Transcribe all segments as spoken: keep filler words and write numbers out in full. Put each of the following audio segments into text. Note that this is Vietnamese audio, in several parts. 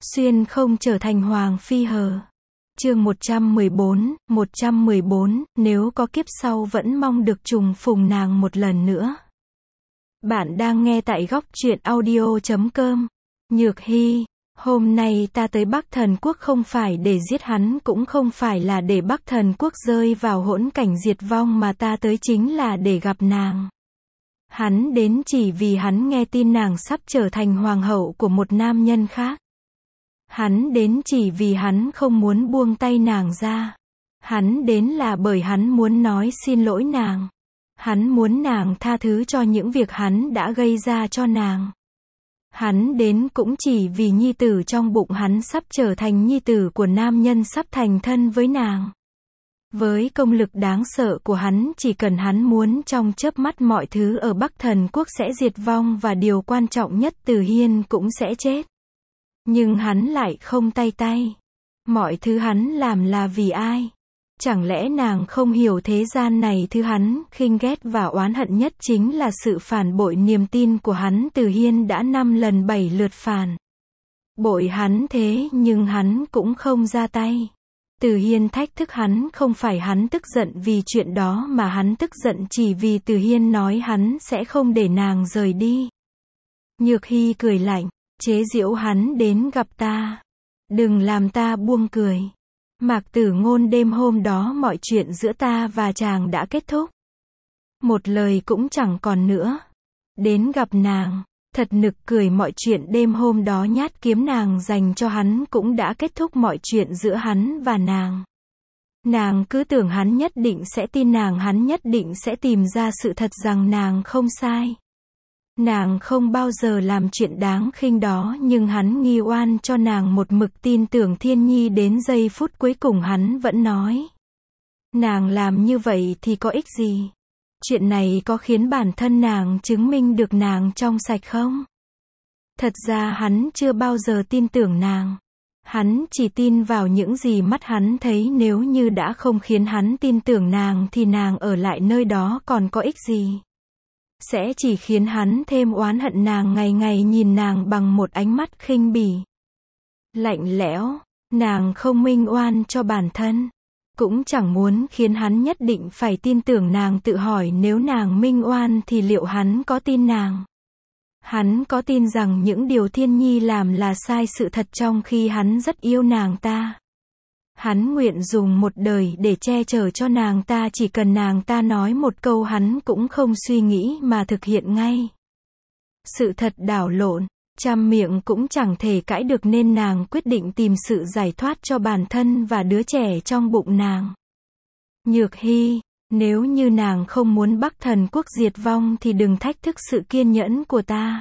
Xuyên không trở thành hoàng phi hờ. Chương một trăm mười bốn, một trăm mười bốn, nếu có kiếp sau vẫn mong được trùng phùng nàng một lần nữa. Bạn đang nghe tại góc truyện audio chấm com. Nhược Hy, hôm nay ta tới Bắc Thần Quốc không phải để giết hắn, cũng không phải là để Bắc Thần Quốc rơi vào hỗn cảnh diệt vong, mà ta tới chính là để gặp nàng. Hắn đến chỉ vì hắn nghe tin nàng sắp trở thành hoàng hậu của một nam nhân khác. Hắn đến chỉ vì hắn không muốn buông tay nàng ra. Hắn đến là bởi hắn muốn nói xin lỗi nàng. Hắn muốn nàng tha thứ cho những việc hắn đã gây ra cho nàng. Hắn đến cũng chỉ vì nhi tử trong bụng hắn sắp trở thành nhi tử của nam nhân sắp thành thân với nàng. Với công lực đáng sợ của hắn, chỉ cần hắn muốn trong chớp mắt mọi thứ ở Bắc Thần Quốc sẽ diệt vong, và điều quan trọng nhất Từ Hiên cũng sẽ chết. Nhưng hắn lại không tay tay. Mọi thứ hắn làm là vì ai? Chẳng lẽ nàng không hiểu thế gian này thứ hắn khinh ghét và oán hận nhất chính là sự phản bội niềm tin của hắn? Từ Hiên đã năm lần bảy lượt phản bội hắn, thế nhưng hắn cũng không ra tay. Từ Hiên thách thức hắn, không phải hắn tức giận vì chuyện đó, mà hắn tức giận chỉ vì Từ Hiên nói hắn sẽ không để nàng rời đi. Nhược Hy cười lạnh, chế giễu hắn đến gặp ta. Đừng làm ta buông cười. Mạc Tử Ngôn, đêm hôm đó mọi chuyện giữa ta và chàng đã kết thúc. Một lời cũng chẳng còn nữa. Đến gặp nàng, thật nực cười, mọi chuyện đêm hôm đó nhát kiếm nàng dành cho hắn cũng đã kết thúc mọi chuyện giữa hắn và nàng. Nàng cứ tưởng hắn nhất định sẽ tin nàng, hắn nhất định sẽ tìm ra sự thật rằng nàng không sai. Nàng không bao giờ làm chuyện đáng khinh đó, nhưng hắn nghi oan cho nàng một mực tin tưởng Thiên Nhi đến giây phút cuối cùng hắn vẫn nói. Nàng làm như vậy thì có ích gì? Chuyện này có khiến bản thân nàng chứng minh được nàng trong sạch không? Thật ra hắn chưa bao giờ tin tưởng nàng. Hắn chỉ tin vào những gì mắt hắn thấy, nếu như đã không khiến hắn tin tưởng nàng thì nàng ở lại nơi đó còn có ích gì? Sẽ chỉ khiến hắn thêm oán hận nàng, ngày ngày nhìn nàng bằng một ánh mắt khinh bỉ, lạnh lẽo. Nàng không minh oan cho bản thân, cũng chẳng muốn khiến hắn nhất định phải tin tưởng nàng. Tự hỏi nếu nàng minh oan thì liệu hắn có tin nàng? Hắn có tin rằng những điều Thiên Nhi làm là sai sự thật, trong khi hắn rất yêu nàng ta? Hắn nguyện dùng một đời để che chở cho nàng ta, chỉ cần nàng ta nói một câu hắn cũng không suy nghĩ mà thực hiện ngay. Sự thật đảo lộn, trăm miệng cũng chẳng thể cãi được, nên nàng quyết định tìm sự giải thoát cho bản thân và đứa trẻ trong bụng nàng. Nhược Hy, nếu như nàng không muốn Bắc Thần Quốc diệt vong thì đừng thách thức sự kiên nhẫn của ta.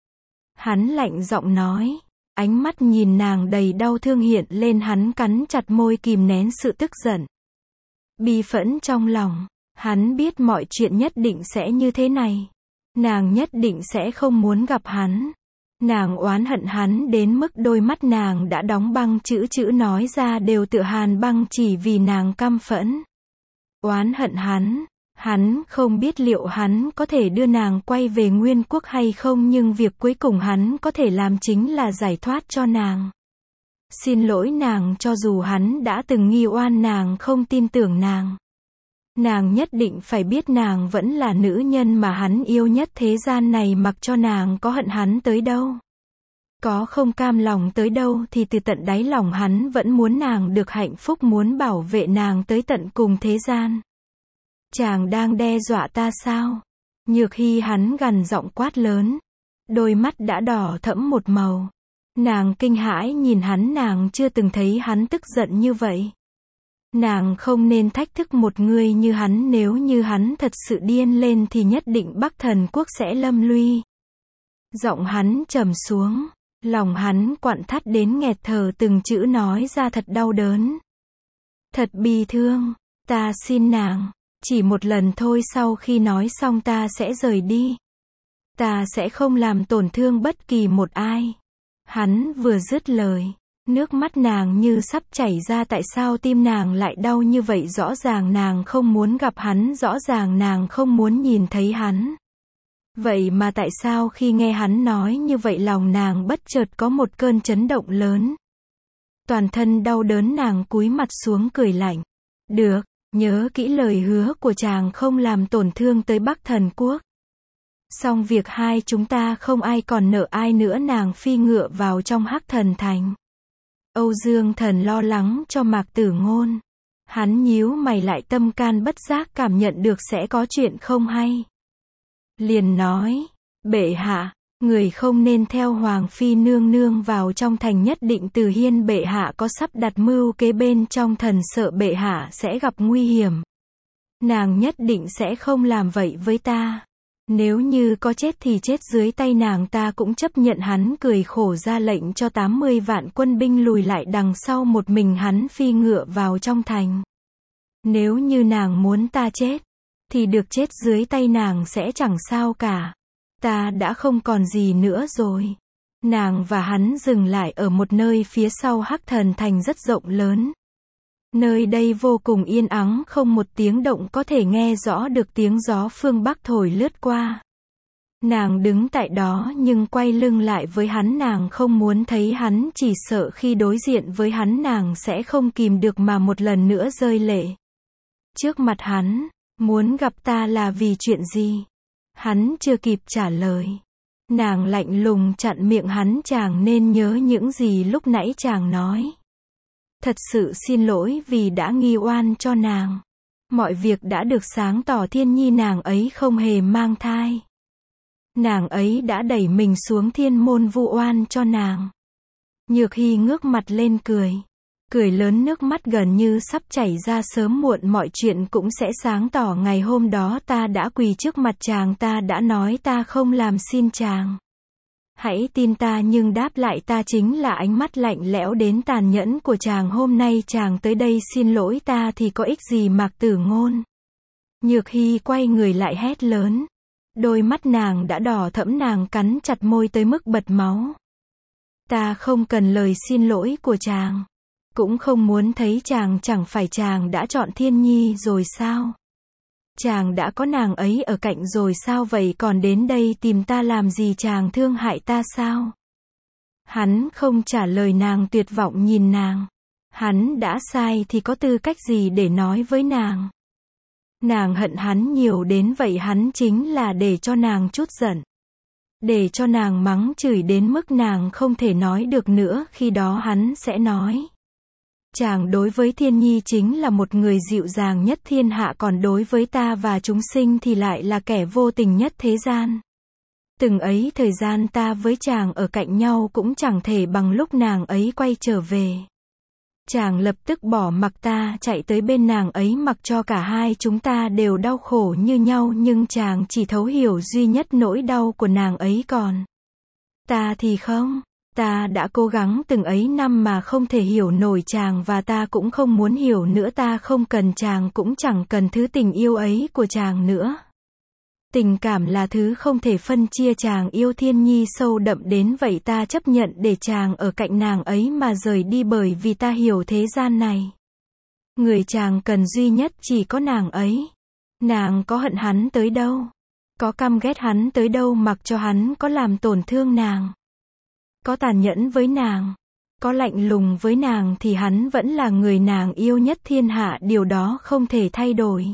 Hắn lạnh giọng nói. Ánh mắt nhìn nàng đầy đau thương hiện lên, hắn cắn chặt môi kìm nén sự tức giận, bi phẫn trong lòng. Hắn biết mọi chuyện nhất định sẽ như thế này. Nàng nhất định sẽ không muốn gặp hắn. Nàng oán hận hắn đến mức đôi mắt nàng đã đóng băng, chữ chữ nói ra đều tựa hàn băng, chỉ vì nàng căm phẫn. Oán hận hắn. Hắn không biết liệu hắn có thể đưa nàng quay về Nguyên Quốc hay không, nhưng việc cuối cùng hắn có thể làm chính là giải thoát cho nàng. Xin lỗi nàng, cho dù hắn đã từng nghi oan nàng, không tin tưởng nàng. Nàng nhất định phải biết nàng vẫn là nữ nhân mà hắn yêu nhất thế gian này, mặc cho nàng có hận hắn tới đâu, có không cam lòng tới đâu, thì từ tận đáy lòng hắn vẫn muốn nàng được hạnh phúc, muốn bảo vệ nàng tới tận cùng thế gian. Chàng đang đe dọa ta sao? Nhược Hy, hắn gằn giọng quát lớn. Đôi mắt đã đỏ thẫm một màu. Nàng kinh hãi nhìn hắn, nàng chưa từng thấy hắn tức giận như vậy. Nàng không nên thách thức một người như hắn, nếu như hắn thật sự điên lên thì nhất định Bắc Thần Quốc sẽ lâm nguy. Giọng hắn trầm xuống, lòng hắn quặn thắt đến nghẹt thở, từng chữ nói ra thật đau đớn, thật bi thương. Ta xin nàng, chỉ một lần thôi, sau khi nói xong ta sẽ rời đi. Ta sẽ không làm tổn thương bất kỳ một ai. Hắn vừa dứt lời, nước mắt nàng như sắp chảy ra. Tại sao tim nàng lại đau như vậy? Rõ ràng nàng không muốn gặp hắn, rõ ràng nàng không muốn nhìn thấy hắn. Vậy mà tại sao khi nghe hắn nói như vậy lòng nàng bất chợt có một cơn chấn động lớn. Toàn thân đau đớn nàng cúi mặt xuống cười lạnh. Được, nhớ kỹ lời hứa của chàng không làm tổn thương tới Bắc Thần Quốc. Xong việc hai chúng ta không ai còn nợ ai nữa. Nàng phi ngựa vào trong Hắc Thần Thành. Âu Dương Thần lo lắng cho Mạc Tử Ngôn. Hắn nhíu mày lại, tâm can bất giác cảm nhận được sẽ có chuyện không hay. Liền nói, bệ hạ, người không nên theo Hoàng Phi nương nương vào trong thành, nhất định Từ Hiên bệ hạ có sắp đặt mưu kế bên trong, thần sợ bệ hạ sẽ gặp nguy hiểm. Nàng nhất định sẽ không làm vậy với ta. Nếu như có chết thì chết dưới tay nàng ta cũng chấp nhận. Hắn cười khổ ra lệnh cho tám mươi vạn quân binh lùi lại đằng sau, một mình hắn phi ngựa vào trong thành. Nếu như nàng muốn ta chết, thì được chết dưới tay nàng sẽ chẳng sao cả. Ta đã không còn gì nữa rồi. Nàng và hắn dừng lại ở một nơi phía sau Hắc Thần Thành rất rộng lớn. Nơi đây vô cùng yên ắng, không một tiếng động, có thể nghe rõ được tiếng gió phương Bắc thổi lướt qua. Nàng đứng tại đó nhưng quay lưng lại với hắn, nàng không muốn thấy hắn, chỉ sợ khi đối diện với hắn nàng sẽ không kìm được mà một lần nữa rơi lệ. Trước mặt hắn, muốn gặp ta là vì chuyện gì? Hắn chưa kịp trả lời. Nàng lạnh lùng chặn miệng hắn, chàng nên nhớ những gì lúc nãy chàng nói. Thật sự xin lỗi vì đã nghi oan cho nàng. Mọi việc đã được sáng tỏ, Thiên Nhi nàng ấy không hề mang thai. Nàng ấy đã đẩy mình xuống thiên môn, vu oan cho nàng. Nhược Hy ngước mặt lên cười. Cười lớn, nước mắt gần như sắp chảy ra. Sớm muộn mọi chuyện cũng sẽ sáng tỏ. Ngày hôm đó ta đã quỳ trước mặt chàng, ta đã nói ta không làm xin chàng. Hãy tin ta, nhưng đáp lại ta chính là ánh mắt lạnh lẽo đến tàn nhẫn của chàng. Hôm nay chàng tới đây xin lỗi ta thì có ích gì? Mạc Tử Ngôn. Nhược Hy quay người lại hét lớn. Đôi mắt nàng đã đỏ thẫm, nàng cắn chặt môi tới mức bật máu. Ta không cần lời xin lỗi của chàng. Cũng không muốn thấy chàng. Chẳng phải chàng đã chọn Thiên Nhi rồi sao? Chàng đã có nàng ấy ở cạnh rồi sao? Vậy còn đến đây tìm ta làm gì? Chàng thương hại ta sao? Hắn không trả lời nàng, tuyệt vọng nhìn nàng. Hắn đã sai thì có tư cách gì để nói với nàng? Nàng hận hắn nhiều đến vậy, hắn chính là để cho nàng trút giận. Để cho nàng mắng chửi đến mức nàng không thể nói được nữa. Khi đó hắn sẽ nói. Chàng đối với Thiên Nhi chính là một người dịu dàng nhất thiên hạ, còn đối với ta và chúng sinh thì lại là kẻ vô tình nhất thế gian. Từng ấy thời gian ta với chàng ở cạnh nhau cũng chẳng thể bằng lúc nàng ấy quay trở về. Chàng lập tức bỏ mặc ta, chạy tới bên nàng ấy, mặc cho cả hai chúng ta đều đau khổ như nhau, nhưng chàng chỉ thấu hiểu duy nhất nỗi đau của nàng ấy, còn ta thì không. Ta đã cố gắng từng ấy năm mà không thể hiểu nổi chàng, và ta cũng không muốn hiểu nữa. Ta không cần chàng, cũng chẳng cần thứ tình yêu ấy của chàng nữa. Tình cảm là thứ không thể phân chia. Chàng yêu Thiên Nhi sâu đậm đến vậy, ta chấp nhận để chàng ở cạnh nàng ấy mà rời đi, bởi vì ta hiểu thế gian này. Người chàng cần duy nhất chỉ có nàng ấy. Nàng có hận hắn tới đâu, có căm ghét hắn tới đâu, mặc cho hắn có làm tổn thương nàng, có tàn nhẫn với nàng, có lạnh lùng với nàng, thì hắn vẫn là người nàng yêu nhất thiên hạ, điều đó không thể thay đổi.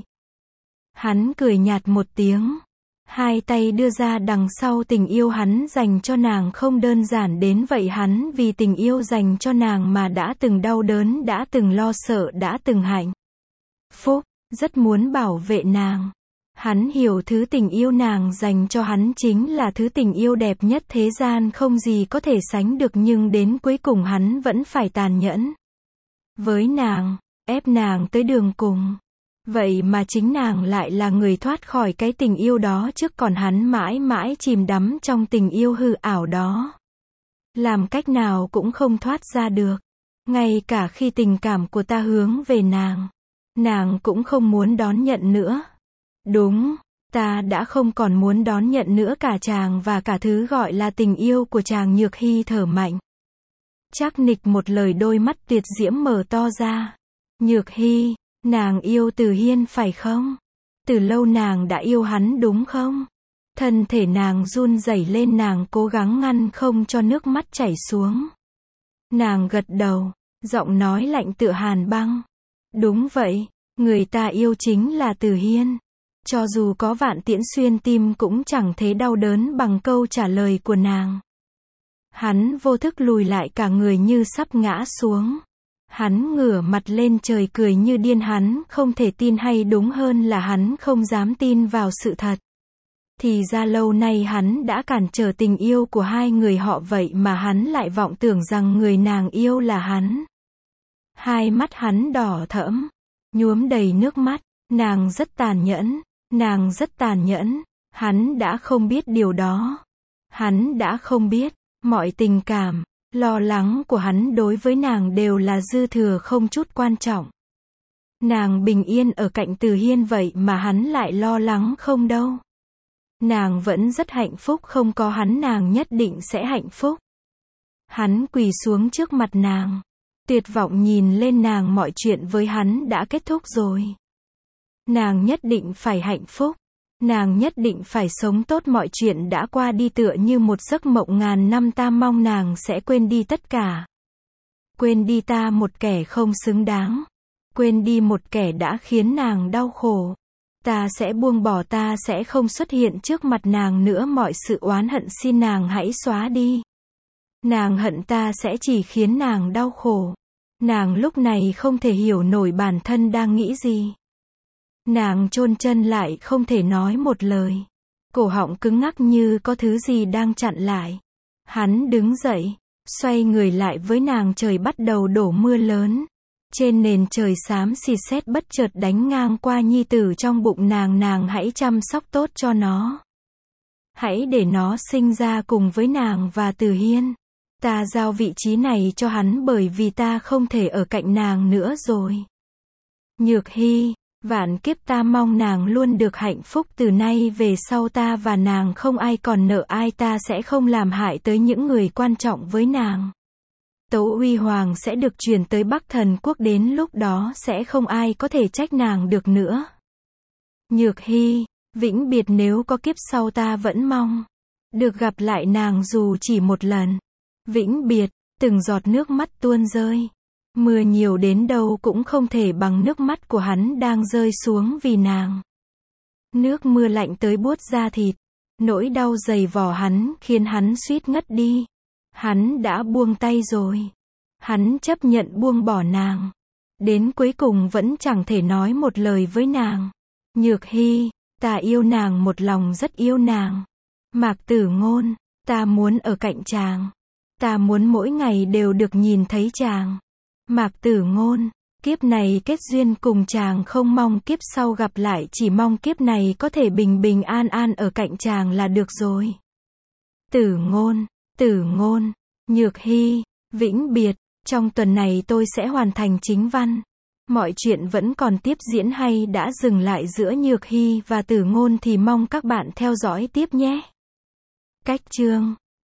Hắn cười nhạt một tiếng, hai tay đưa ra đằng sau. Tình yêu hắn dành cho nàng không đơn giản đến vậy. Hắn vì tình yêu dành cho nàng mà đã từng đau đớn, đã từng lo sợ, đã từng hạnh phúc, rất muốn bảo vệ nàng. Hắn hiểu thứ tình yêu nàng dành cho hắn chính là thứ tình yêu đẹp nhất thế gian, không gì có thể sánh được, nhưng đến cuối cùng hắn vẫn phải tàn nhẫn với nàng, ép nàng tới đường cùng. Vậy mà chính nàng lại là người thoát khỏi cái tình yêu đó trước, còn hắn mãi mãi chìm đắm trong tình yêu hư ảo đó. Làm cách nào cũng không thoát ra được. Ngay cả khi tình cảm của ta hướng về nàng, nàng cũng không muốn đón nhận nữa. Đúng, ta đã không còn muốn đón nhận nữa cả chàng và cả thứ gọi là tình yêu của chàng. Nhược Hy thở mạnh. Trác Nịch một lời, đôi mắt tuyệt diễm mở to ra. Nhược Hy, nàng yêu Từ Hiên phải không? Từ lâu nàng đã yêu hắn đúng không? Thân thể nàng run rẩy lên, nàng cố gắng ngăn không cho nước mắt chảy xuống. Nàng gật đầu, giọng nói lạnh tựa hàn băng. Đúng vậy, người ta yêu chính là Từ Hiên. Cho dù có vạn tiễn xuyên tim cũng chẳng thấy đau đớn bằng câu trả lời của nàng. Hắn vô thức lùi lại cả người như sắp ngã xuống. Hắn ngửa mặt lên trời cười như điên, hắn không thể tin, hay đúng hơn là hắn không dám tin vào sự thật. Thì ra lâu nay hắn đã cản trở tình yêu của hai người họ, vậy mà hắn lại vọng tưởng rằng người nàng yêu là hắn. Hai mắt hắn đỏ thẫm, nhuốm đầy nước mắt. Nàng rất tàn nhẫn, nàng rất tàn nhẫn. Hắn đã không biết điều đó. Hắn đã không biết, mọi tình cảm, lo lắng của hắn đối với nàng đều là dư thừa, không chút quan trọng. Nàng bình yên ở cạnh Từ Hiên, vậy mà hắn lại lo lắng không đâu. Nàng vẫn rất hạnh phúc, không có hắn nàng nhất định sẽ hạnh phúc. Hắn quỳ xuống trước mặt nàng, tuyệt vọng nhìn lên nàng, mọi chuyện với hắn đã kết thúc rồi. Nàng nhất định phải hạnh phúc. Nàng nhất định phải sống tốt, mọi chuyện đã qua đi tựa như một giấc mộng ngàn năm, ta mong nàng sẽ quên đi tất cả. Quên đi ta, một kẻ không xứng đáng. Quên đi một kẻ đã khiến nàng đau khổ. Ta sẽ buông bỏ, ta sẽ không xuất hiện trước mặt nàng nữa, mọi sự oán hận xin nàng hãy xóa đi. Nàng hận ta sẽ chỉ khiến nàng đau khổ. Nàng lúc này không thể hiểu nổi bản thân đang nghĩ gì. Nàng chôn chân lại, không thể nói một lời. Cổ họng cứng ngắc như có thứ gì đang chặn lại. Hắn đứng dậy, xoay người lại với nàng, trời bắt đầu đổ mưa lớn. Trên nền trời xám xịt, sét bất chợt đánh ngang qua nhi tử trong bụng nàng, nàng hãy chăm sóc tốt cho nó. Hãy để nó sinh ra cùng với nàng và Từ Hiên. Ta giao vị trí này cho hắn bởi vì ta không thể ở cạnh nàng nữa rồi. Nhược Hy, vạn kiếp ta mong nàng luôn được hạnh phúc, từ nay về sau ta và nàng không ai còn nợ ai, ta sẽ không làm hại tới những người quan trọng với nàng. Tấu uy hoàng sẽ được truyền tới Bắc Thần Quốc, đến lúc đó sẽ không ai có thể trách nàng được nữa. Nhược Hy, vĩnh biệt, nếu có kiếp sau ta vẫn mong được gặp lại nàng dù chỉ một lần. Vĩnh biệt, từng giọt nước mắt tuôn rơi. Mưa nhiều đến đâu cũng không thể bằng nước mắt của hắn đang rơi xuống vì nàng. Nước mưa lạnh tới buốt da thịt. Nỗi đau dày vò hắn khiến hắn suýt ngất đi. Hắn đã buông tay rồi. Hắn chấp nhận buông bỏ nàng. Đến cuối cùng vẫn chẳng thể nói một lời với nàng. Nhược Hy, ta yêu nàng một lòng, rất yêu nàng. Mạc Tử Ngôn, ta muốn ở cạnh chàng. Ta muốn mỗi ngày đều được nhìn thấy chàng. Mạc Tử Ngôn, kiếp này kết duyên cùng chàng, không mong kiếp sau gặp lại, chỉ mong kiếp này có thể bình bình an an ở cạnh chàng là được rồi. Tử Ngôn, Tử Ngôn, Nhược Hy, vĩnh biệt, trong tuần này tôi sẽ hoàn thành chính văn. Mọi chuyện vẫn còn tiếp diễn hay đã dừng lại giữa Nhược Hy và Tử Ngôn thì mong các bạn theo dõi tiếp nhé. Cách chương